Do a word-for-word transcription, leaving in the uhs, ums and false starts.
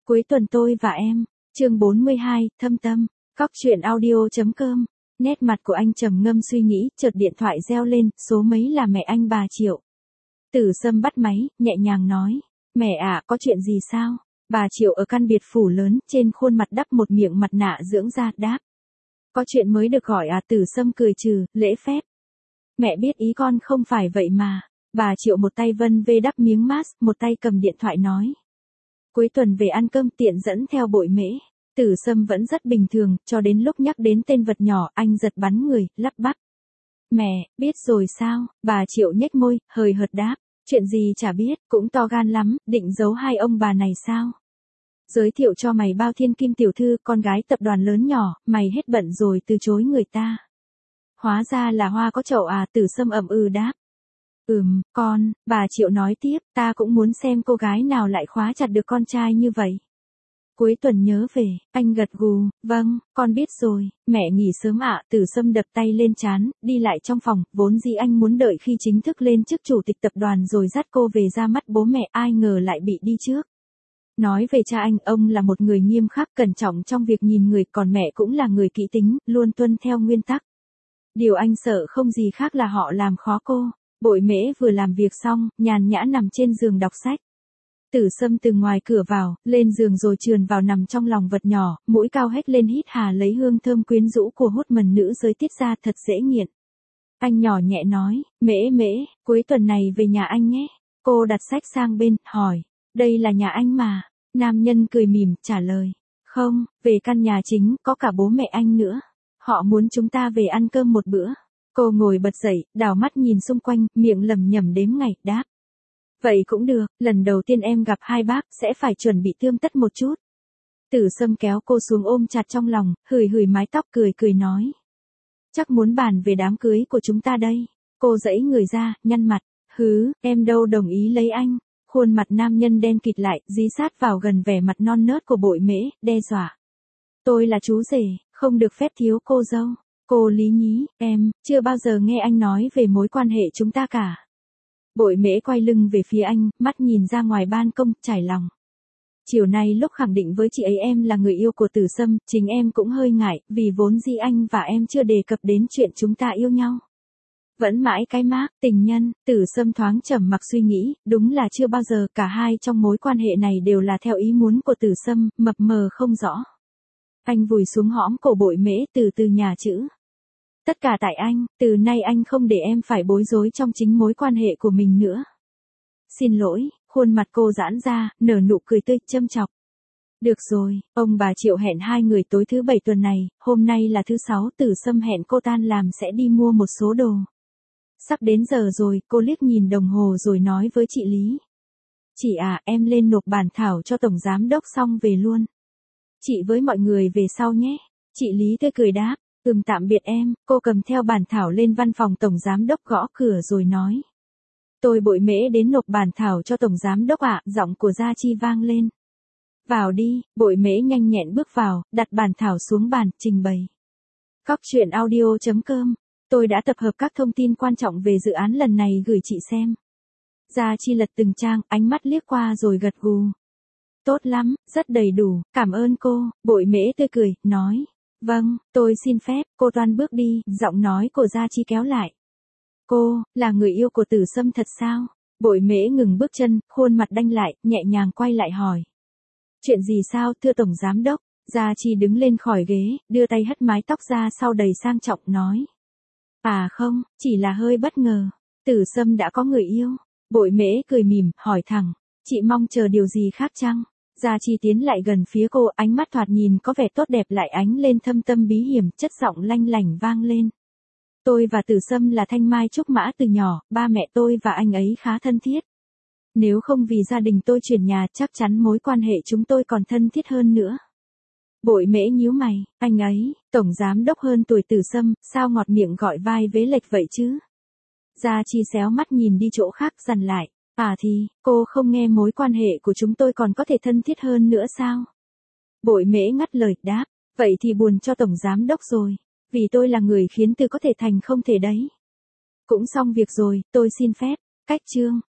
Cuối tuần tôi và em, chương bốn mươi hai, thâm tâm, cóc truyện audio.com. Nét mặt của anh trầm ngâm suy nghĩ, chợt điện thoại reo lên, số mấy là mẹ anh bà Triệu. Tử Sâm bắt máy, nhẹ nhàng nói, mẹ ạ, có chuyện gì sao? Bà Triệu ở căn biệt phủ lớn, trên khuôn mặt đắp một miệng mặt nạ dưỡng da, đáp. Có chuyện mới được gọi à? Tử Sâm cười trừ, lễ phép. Mẹ biết ý con không phải vậy mà. Bà Triệu một tay vân vê đắp miếng mask, một tay cầm điện thoại nói. Cuối tuần về ăn cơm tiện dẫn theo Bội Mễ. Tử Sâm vẫn rất bình thường, cho đến lúc nhắc đến tên vật nhỏ, anh giật bắn người, lắp bắp. Mẹ, biết rồi sao? Bà Triệu nhếch môi, hời hợt đáp. Chuyện gì chả biết, cũng to gan lắm, định giấu hai ông bà này sao? Giới thiệu cho mày bao thiên kim tiểu thư, con gái tập đoàn lớn nhỏ, mày hết bận rồi từ chối người ta. Hóa ra là hoa có chậu à? Tử Sâm ậm ừ đáp. Ừm, con, bà Triệu nói tiếp, ta cũng muốn xem cô gái nào lại khóa chặt được con trai như vậy. Cuối tuần nhớ về, anh gật gù, vâng, con biết rồi, mẹ nghỉ sớm ạ. Tử Sâm đập tay lên trán, đi lại trong phòng, vốn dĩ anh muốn đợi khi chính thức lên chức chủ tịch tập đoàn rồi dắt cô về ra mắt bố mẹ, ai ngờ lại bị đi trước. Nói về cha anh, ông là một người nghiêm khắc cẩn trọng trong việc nhìn người, còn mẹ cũng là người kỹ tính, luôn tuân theo nguyên tắc. Điều anh sợ không gì khác là họ làm khó cô. Bội Mễ vừa làm việc xong, nhàn nhã nằm trên giường đọc sách. Tử Sâm từ ngoài cửa vào, lên giường rồi trườn vào nằm trong lòng vật nhỏ, mũi cao hét lên hít hà lấy hương thơm quyến rũ của hút mần nữ giới tiết ra, thật dễ nghiện. Anh nhỏ nhẹ nói, Mễ Mễ, cuối tuần này về nhà anh nhé. Cô đặt sách sang bên, hỏi, đây là nhà anh mà. Nam nhân cười mỉm, trả lời, không, về căn nhà chính, có cả bố mẹ anh nữa. Họ muốn chúng ta về ăn cơm một bữa. Cô ngồi bật dậy, đảo mắt nhìn xung quanh, miệng lẩm nhẩm đếm ngày, đáp. Vậy cũng được, lần đầu tiên em gặp hai bác, sẽ phải chuẩn bị tươm tất một chút. Tử Sâm kéo cô xuống ôm chặt trong lòng, hửi hửi mái tóc cười cười nói. Chắc muốn bàn về đám cưới của chúng ta đây. Cô giãy người ra, nhăn mặt, hứ, em đâu đồng ý lấy anh. Khuôn mặt nam nhân đen kịt lại, dí sát vào gần vẻ mặt non nớt của Bội Mễ, đe dọa. Tôi là chú rể, không được phép thiếu cô dâu. Cô lý nhí, em, chưa bao giờ nghe anh nói về mối quan hệ chúng ta cả. Bội Mễ quay lưng về phía anh, mắt nhìn ra ngoài ban công, trải lòng. Chiều nay lúc khẳng định với chị ấy em là người yêu của Tử Sâm, chính em cũng hơi ngại, vì vốn dĩ anh và em chưa đề cập đến chuyện chúng ta yêu nhau. Vẫn mãi cái mác, tình nhân. Tử Sâm thoáng trầm mặc suy nghĩ, đúng là chưa bao giờ cả hai trong mối quan hệ này đều là theo ý muốn của Tử Sâm, mập mờ không rõ. Anh vùi xuống hõm cổ Bội Mễ, từ từ nhả chữ. Tất cả tại anh, từ nay anh không để em phải bối rối trong chính mối quan hệ của mình nữa. Xin lỗi, khuôn mặt cô giãn ra, nở nụ cười tươi, châm chọc. Được rồi, ông bà Triệu hẹn hai người tối thứ bảy tuần này, hôm nay là thứ sáu, Tử Sâm hẹn cô tan làm sẽ đi mua một số đồ. Sắp đến giờ rồi, cô liếc nhìn đồng hồ rồi nói với chị Lý. Chị à, em lên nộp bản thảo cho Tổng Giám Đốc xong về luôn. Chị với mọi người về sau nhé. Chị Lý tươi cười đáp. Ừm tạm biệt em. Cô cầm theo bản thảo lên văn phòng Tổng Giám Đốc gõ cửa rồi nói. Tôi Bội Mễ đến nộp bản thảo cho Tổng Giám Đốc ạ. Giọng của Gia Chi vang lên. Vào đi. Bội Mễ nhanh nhẹn bước vào, đặt bản thảo xuống bàn, trình bày. Cóc truyện audio.com. Tôi đã tập hợp các thông tin quan trọng về dự án lần này gửi chị xem. Gia Chi lật từng trang, ánh mắt liếc qua rồi gật gù. Tốt lắm, rất đầy đủ, cảm ơn cô. Bội Mễ tươi cười, nói. Vâng, tôi xin phép. Cô toan bước đi, giọng nói của Gia Chi kéo lại. Cô, là người yêu của Tử Sâm thật sao? Bội Mễ ngừng bước chân, khuôn mặt đanh lại, nhẹ nhàng quay lại hỏi. Chuyện gì sao, thưa Tổng Giám Đốc? Gia Chi đứng lên khỏi ghế, đưa tay hất mái tóc ra sau đầy sang trọng, nói. À không, chỉ là hơi bất ngờ. Tử Sâm đã có người yêu. Bội Mễ cười mỉm, hỏi thẳng. Chị mong chờ điều gì khác chăng? Gia Chi tiến lại gần phía cô, ánh mắt thoạt nhìn có vẻ tốt đẹp lại ánh lên thâm tâm bí hiểm, chất giọng lanh lảnh vang lên. Tôi và Tử Sâm là thanh mai trúc mã từ nhỏ, ba mẹ tôi và anh ấy khá thân thiết. Nếu không vì gia đình tôi chuyển nhà, chắc chắn mối quan hệ chúng tôi còn thân thiết hơn nữa. Bội Mễ nhíu mày, anh ấy, Tổng Giám Đốc hơn tuổi Tử Sâm, sao ngọt miệng gọi vai vế lệch vậy chứ? Gia Chi xéo mắt nhìn đi chỗ khác, dằn lại. À thì, cô không nghe mối quan hệ của chúng tôi còn có thể thân thiết hơn nữa sao? Bội Mễ ngắt lời, đáp, vậy thì buồn cho Tổng Giám Đốc rồi, vì tôi là người khiến từ có thể thành không thể đấy. Cũng xong việc rồi, tôi xin phép, cách chương.